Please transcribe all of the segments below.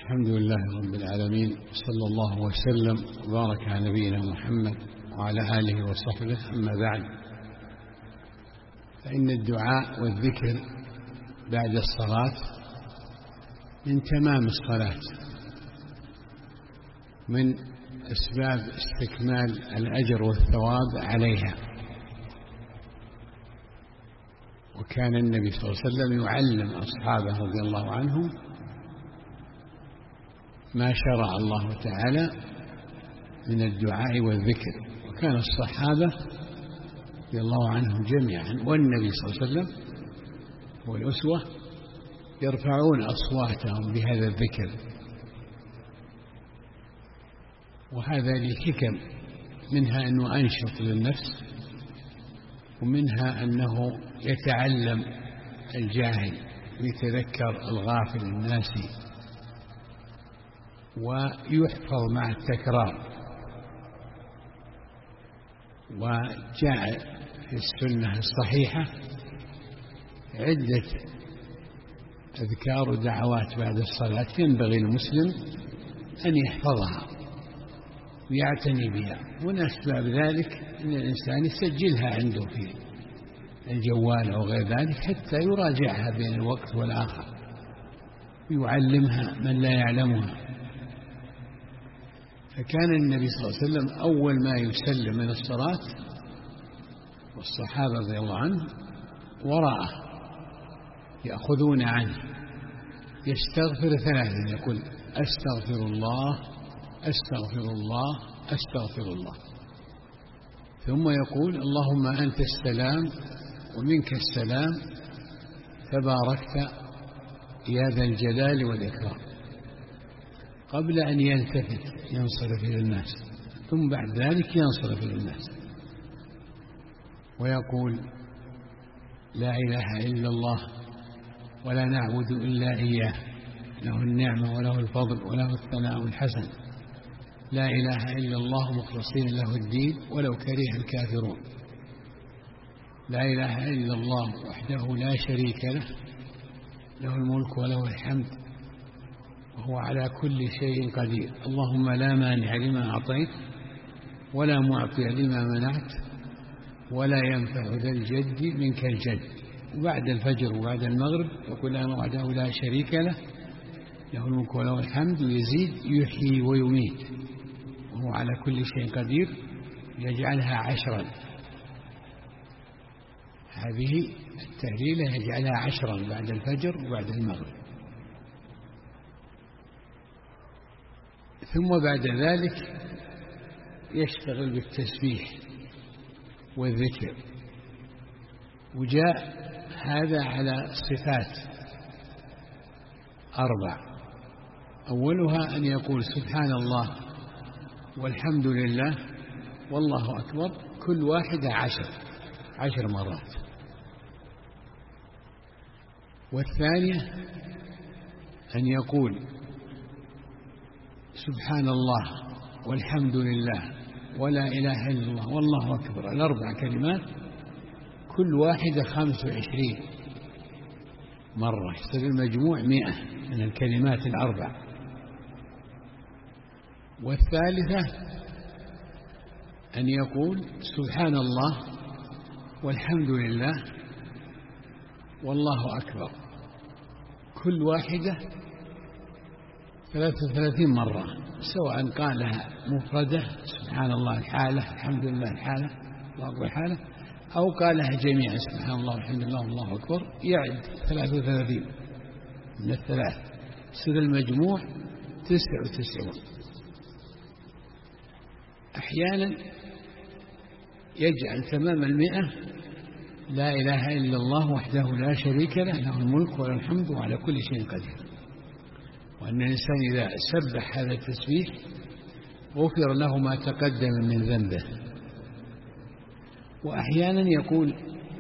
الحمد لله رب العالمين، صلى الله وسلم وبارك على نبينا محمد وعلى آله وصحبه. أما بعد، فإن الدعاء والذكر بعد الصلاة من تمام الصلاة، من أسباب استكمال الأجر والثواب عليها. وكان النبي صلى الله عليه وسلم يعلم أصحابه رضي الله عنهم ما شرع الله تعالى من الدعاء والذكر. وكان الصحابة رضي الله عنهم جميعا والنبي صلى الله عليه وسلم هو الأسوة يرفعون أصواتهم بهذا الذكر، وهذا لحكم، منها أنه أنشط للنفس، ومنها أنه يتعلم الجاهل ويتذكر الغافل الناسي، ويحفظ مع التكرار. وجاء في السنة الصحيحة عدة أذكار ودعوات بعد الصلاة ينبغي المسلم أن يحفظها ويعتني بها. ومن أسباب ذلك أن الإنسان يسجلها عنده في الجوال أو غير ذلك حتى يراجعها بين الوقت والآخر، يعلمها من لا يعلمها. فكان النبي صلى الله عليه وسلم أول ما يسلم من الصلاة والصحابة رضي الله عنه وراءه يأخذون عنه، يستغفر ثلاثا، يقول أستغفر الله أستغفر الله أستغفر الله، ثم يقول اللهم أنت السلام ومنك السلام تباركت يا ذا الجلال والإكرام، قبل أن يلتفت ينصرف إلى الناس، ثم بعد ذلك ينصرف إلى الناس ويقول لا إله إلا الله ولا نعبد إلا إياه، له النعمة وله الفضل وله الثناء الحسن، لا إله إلا الله مخلصين له الدين ولو كره الكافرون، لا إله إلا الله وحده لا شريك له، له الملك وله الحمد وهو على كل شيء قدير، اللهم لا مانع لما أعطيت ولا معطي لما منعت ولا ينفع ذا الجد منك الجد. وبعد الفجر وبعد المغرب يقول أنا وحده لا شريك له، له الملك وله الحمد، ويزيد يحيي ويميت وهو على كل شيء قدير، يجعلها 10. هذه التهليلة يجعلها 10 بعد الفجر وبعد المغرب. ثم بعد ذلك يشتغل بالتسبيح والذكر. وجاء هذا على صفات 4، أولها أن يقول سبحان الله والحمد لله والله أكبر، كل واحدة 10 مرات. والثانية أن يقول سبحان الله والحمد لله ولا إله إلا الله والله أكبر، 4 كلمات كل واحدة 25 مرة، يصير المجموع 100 من الكلمات 4. والثالثة أن يقول سبحان الله والحمد لله والله أكبر، كل واحدة 33 مرة، سواء قالها مفردة سبحان الله الحالة الحمد لله الحالة الله أكبر الحالة، أو قالها جميعا سبحان الله والحمد لله والله أكبر، يعد 33 من الثلاث، يصير المجموع 99. أحيانا يجعل تمام 100 لا إله إلا الله وحده لا شريك له، له الملك وله الحمد وعلى كل شيء قدير. وأن الإنسان إذا سبح هذا التسبيح غفر له ما تقدم من ذنبه. وأحيانا يقول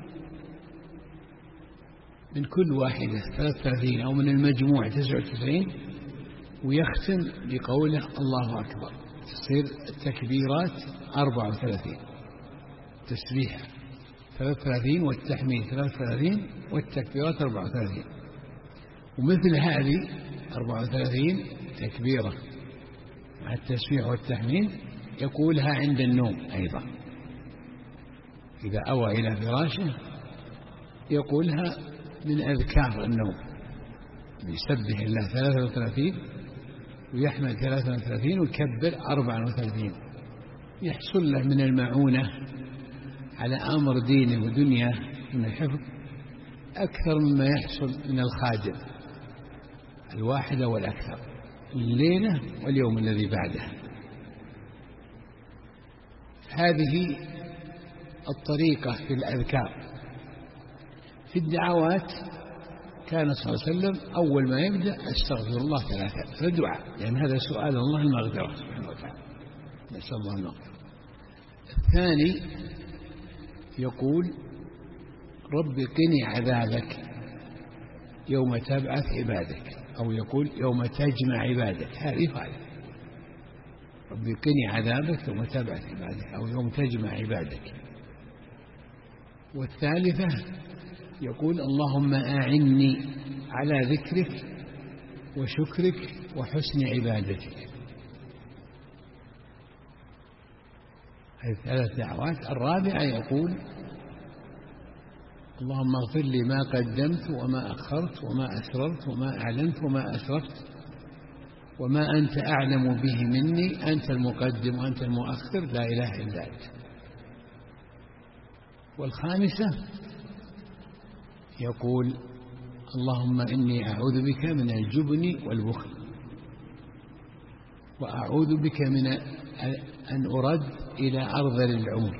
من كل واحدة 33 أو من المجموع 99، ويختم بقوله الله أكبر، تصير التكبيرات 34، تسبيح 33 والتحميد 33 والتكبيرات 34. ومثل هذه 34 تكبيرة مع التسبيح والتحميد، يقولها عند النوم أيضا. إذا أوى إلى فراشه يقولها من أذكار النوم، يسبح الله 33 ويحمد 33 ويكبر 34، يحصل له من المعونة على أمر دينه ودنياه من الحفظ أكثر مما يحصل من الخادم الواحد والأكثر الليلة واليوم الذي بعده. هذه الطريقة في الأذكار. في الدعوات كان صلى الله عليه وسلم أول ما يبدأ أستغفر الله 3، فدعاء، لأن هذا سؤال الله المغفرة سبحانه وتعالى، نسأل الله المغفرة. الثاني يقول رب قني عذابك يوم تبعث عبادك، أو يقول يوم تجمع عبادك، هذه فعلا رب قني عذابك يوم تبعث عبادك أو يوم تجمع عبادك. والثالثة يقول اللهم أعني على ذكرك وشكرك وحسن عبادتك. هذه 3 دعوات. الرابعة يقول اللهم اغفر لي ما قدمت وما أخرت وما أسررت وما أعلنت وما أسرفت وما أنت أعلم به مني، أنت المقدم وأنت المؤخر، لا إله إلا أنت. والخامسة يقول اللهم إني أعوذ بك من الجبن والبخل، وأعوذ بك من أن أرد إلى أرذل العمر،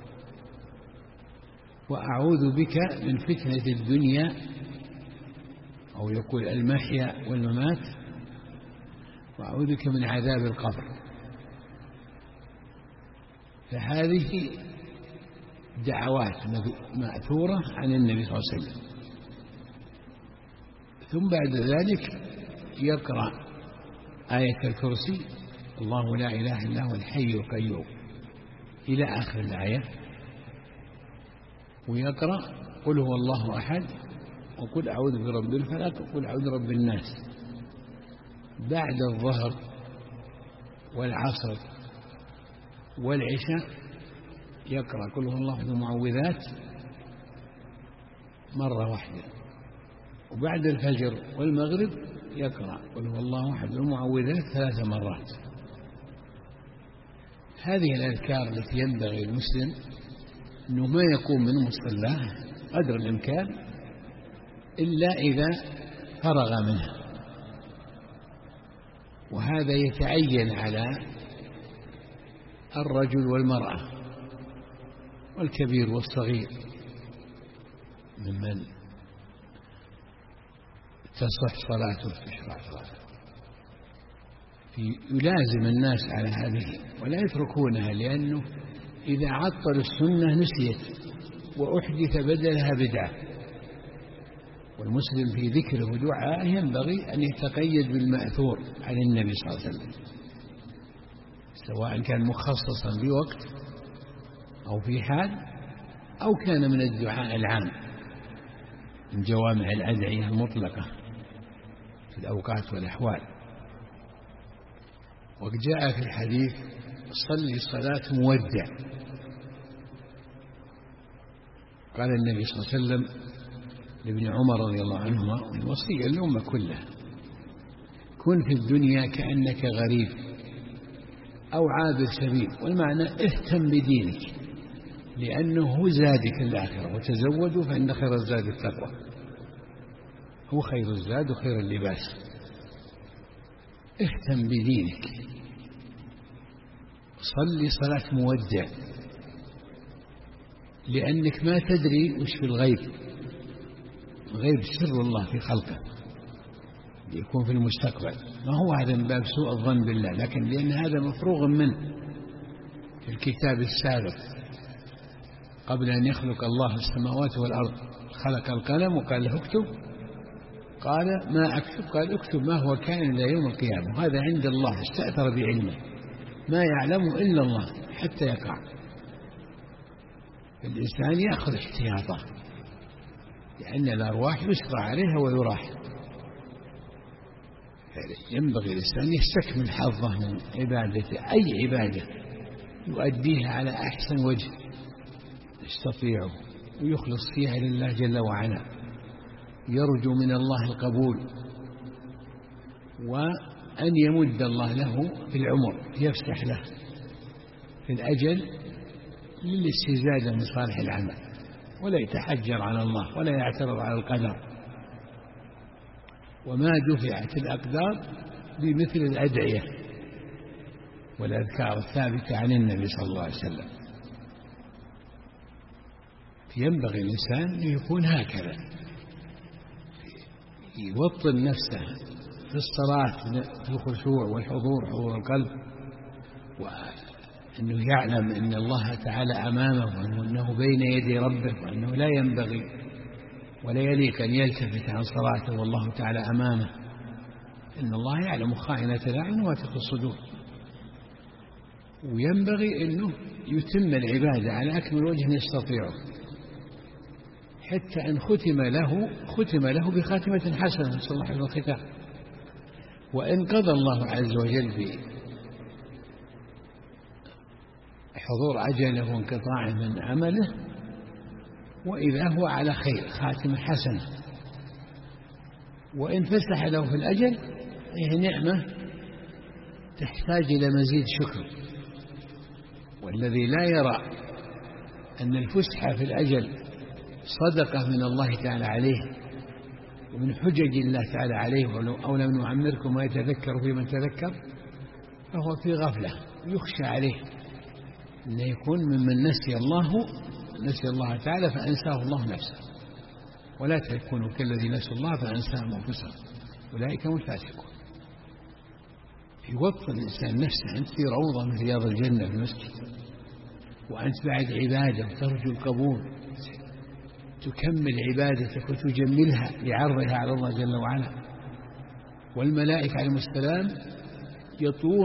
وأعوذ بك من فتنة الدنيا، أو يقول المحيا والممات، وأعوذ بك من عذاب القبر. فهذه دعوات مأثورة عن النبي صلى الله عليه وسلم. ثم بعد ذلك يقرأ آية الكرسي الله لا إله إلا هو الحي القيوم إلى آخر الآية، ويقرأ قل هو الله أحد وقل أعوذ برب الفلق وقل أعوذ برب الناس بعد الظهر والعصر والعشاء. يقرأ قل هو الله المعوذات مرة واحدة، وبعد الفجر والمغرب يقرأ قل هو الله أحد المعوذات 3 مرات. هذه الأذكار التي ينبغي المسلم أنه ما يقوم من مصلاه قدر الإمكان إلا إذا فرغ منها، وهذا يتعين على الرجل والمرأة والكبير والصغير ممن تصح صلاته في إشراع صلاته، يلازم الناس على هذه ولا يتركونها، لأنه إذا عطلوا السنة نسيت وأحدث بدلها بدعة. والمسلم في ذكره ودعائه ينبغي أن يتقيد بالمأثور عن النبي صلى الله عليه وسلم، سواء كان مخصصا بوقت أو في حال، أو كان من الدعاء العام من جوامع الأدعية المطلقة في الأوقات والأحوال. وقد جاء في الحديث صلي صلاة مودع، قال النبي صلى الله عليه وسلم لابن عمر رضي الله عنهما وصية الأمة كلها كن في الدنيا كأنك غريب أو عابر سبيل، والمعنى اهتم بدينك لأنه هو زادك الآخرة، وتزودوا فإن خير الزاد التقوى، هو خير الزاد وخير اللباس. اهتم بدينك، صلي صلاة مودع، لأنك ما تدري وش في الغيب، الغيب سر الله في خلقه يكون في المستقبل، ما هو هذا من باب سوء الظن بالله، لكن لأن هذا مفروغ منه في الكتاب السابق قبل أن يخلق الله السماوات والأرض خلق القلم وقال له اكتب، قال ما أكتب، قال اكتب ما هو كائن إلى يوم القيامة، وهذا عند الله استأثر بعلمه ما يعلمه إلا الله حتى يقع. الإنسان يأخذ احتياطه لأن الأرواح يسرى عليها ويراح. ينبغي الإنسان يستكمل حظه من عبادته، أي عبادة يؤديها على أحسن وجه يستطيعه ويخلص فيها لله جل وعلا، يرجو من الله القبول، وأن يمد الله له في العمر، يفسح له في الأجل للاستزادة من صالح العمل، ولا يتحجر على الله ولا يعترض على القدر. وما دفعت الأقدار بمثل الأدعية والأذكار الثابتة عن النبي صلى الله عليه وسلم. ينبغي الإنسان أن يكون هكذا، يوطن نفسه في الصلاة في الخشوع والحضور، حضور القلب، وأنه يعلم أن الله تعالى أمامه، وأنه بين يدي ربه، وأنه لا ينبغي ولا يليق أن يلتفت عن صلاته والله تعالى أمامه، إن الله يعلم خائنة الأعين وما تخفي الصدور. وينبغي أنه يتم العبادة على أكمل وجه يستطيعه، حتى أن ختم له بخاتمة حسنة، نسأل الله حسن الختام. وإن قضى الله عز وجل بحضور أجله وانقطاعه من عمله، وإذا هو على خير، خاتمة حسنة. وإن فسح له في الأجل، هي نعمة تحتاج إلى مزيد شكر. والذي لا يرى أن الفسحة في الأجل صدقة من الله تعالى عليه ومن حجج الله تعالى عليه، أو لم نعمركم ما يتذكر في من تذكر، فهو في غفلة، يخشى عليه أن يكون ممن نسي الله تعالى فأنساه الله نفسه. ولا تكونوا كالذي نسوا الله فأنساهم أنفسهم، أولئك هم الفاسقون. يوطن الإنسان نفسه، أنت في روضة من رياض الجنة في المسجد، وأنت بعد عبادة وترجو القبول، تكمل عبادتك وتجملها لعرضها على الله جل وعلا. والملائكة عليهم السلام يطوون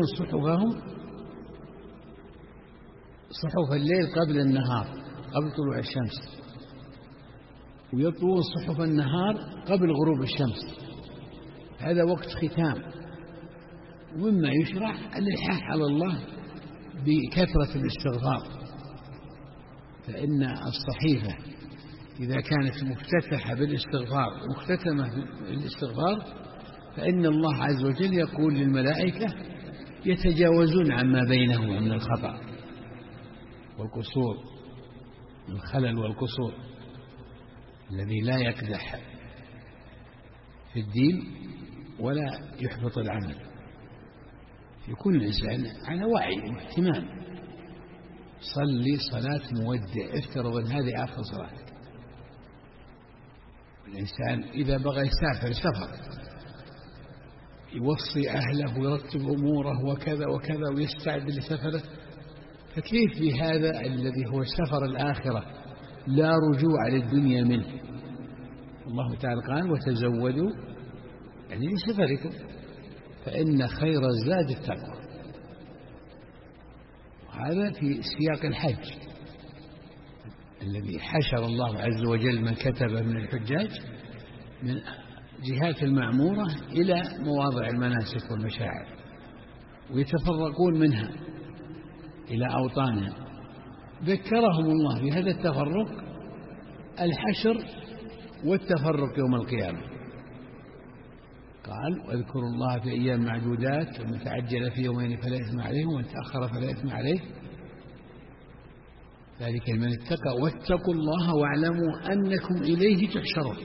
صحف الليل قبل النهار، قبل طلوع الشمس، ويطوون صحف النهار قبل غروب الشمس. هذا وقت ختام. ومما يشرع الإلحاح على الله بكثرة الاستغفار، فإن الصحيفة إذا كانت مفتتحة بالاستغفار مختتمة بالاستغفار، فإن الله عز وجل يقول للملائكة يتجاوزون عما بينهما من الخطأ والقصور، الخلل والقصور الذي لا يقدح في الدين ولا يحبط العمل. يكون الإنسان على وعي واهتمام. صلي صلاة مودع، افترض أن هذه آخر صلاتك. الإنسان إذا بغى يسافر سفر، يوصي أهله ويرتب أموره وكذا وكذا ويستعد لسفره، فكيف بهذا الذي هو سفر الآخرة لا رجوع للدنيا منه؟ الله تعالى قال وتزودوا يعني لسفركم، فإن خير الزاد التقوى. وهذا في سياق الحج الذي حشر الله عز وجل من كتب من الحجاج من جهات المعمورة إلى مواضع المناسك والمشاعر، ويتفرقون منها إلى أوطانهم. ذكرهم الله بهذا التفرق، الحشر والتفرق يوم القيامة. قال واذكروا الله في أيام معدودات، ومن تعجل في يومين فلا إثم عليه ومن تأخر فلا إثم عليه، ذلك لمن اتقى واتقوا الله واعلموا أنكم إليه تحشرون.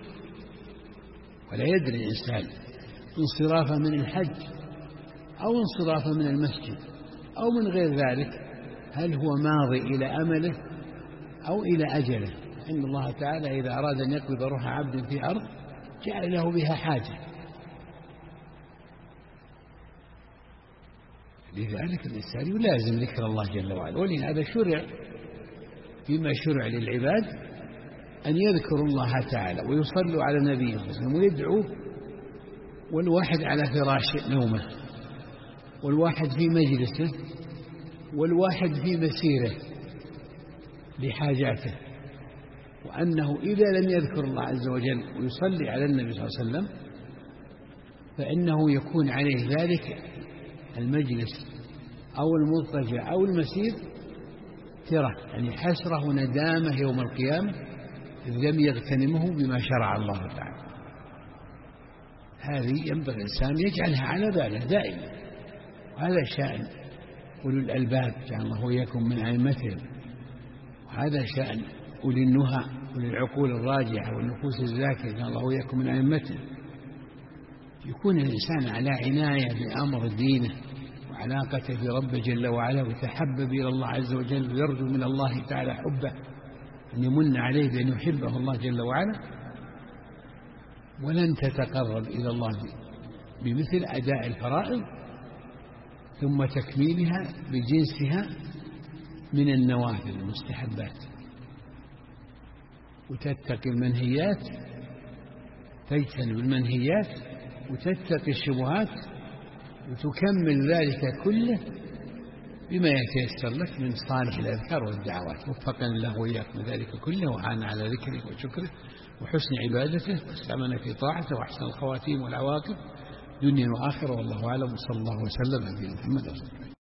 ولا يدري الإنسان انصرافه من الحج أو انصرافه من المسجد أو من غير ذلك، هل هو ماضي إلى أمله أو إلى أجله. إن الله تعالى إذا أراد أن يقبض روح عبد في أرض جعل له بها حاجة. لذلك الإنسان يلازم ذكر الله جل وعلا. ولهذا شرع فيما شرع للعباد أن يذكروا الله تعالى ويصلوا على نبيه ويدعوه، والواحد على فراش نومه، والواحد في مجلسه، والواحد في مسيره لحاجاته. وأنه إذا لم يذكر الله عز وجل ويصلي على النبي صلى الله عليه وسلم فإنه يكون عليه ذلك المجلس أو المضطجع أو المسير ترى، يعني حسرة وندامة يوم القيامة إذ لم يغتنمه بما شرع الله تعالى. هذه ينبغي الإنسان يجعلها على باله دائما، وهذا شأن أولي الألباب جعل الله وإياكم من أئمتهم، وهذا شأن أولي النهى أولي العقول الراجعة والنفوس الزاكية جعل الله وإياكم من أئمتهم. يكون الإنسان على عناية بأمر دينه وعلاقته بربه جل وعلا، ويتحبب إلى الله عز وجل ويرجو من الله تعالى حبه، أن يمن عليه بأن يحبه الله جل وعلا. ولن تتقرب إلى الله بمثل أداء الفرائض ثم تكميلها بجنسها من النوافل المستحبات، وتتقي المنهيات، تجتنب المنهيات وتتقي الشبهات، وتكمل ذلك كله بما يتيسر لك من صالح الأذكار والدعوات. وفقنا الله وإياكم ذلك كله، وعانا على ذكره وشكره وحسن عبادته، واستعملنا في طاعته، وأحسن الخواتيم والعواقب دنيا وآخرة. والله أعلم، وصلى الله وسلم على نبينا محمد.